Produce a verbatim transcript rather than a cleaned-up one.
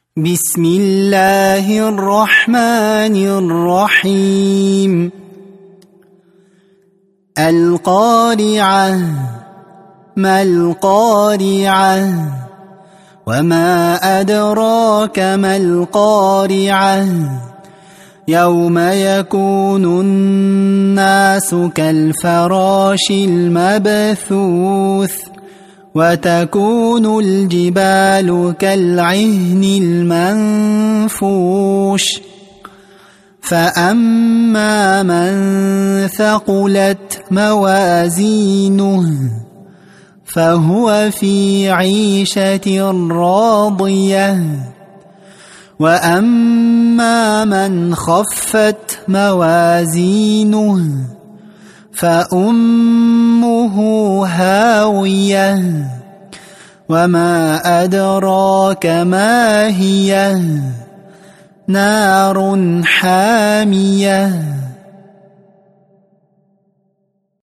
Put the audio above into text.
بسم الله الرحمن الرحيم القارعة ما القارعة وما أدراك ما القارعة يوم يكون الناس كالفراش المبثوث وتكون الجبال كالعهن المنفوش فأما من ثقلت موازينه فهو في عيشة راضية وأما من خفت موازينه فأمه هاوية وما أدراك ما هي نار حامية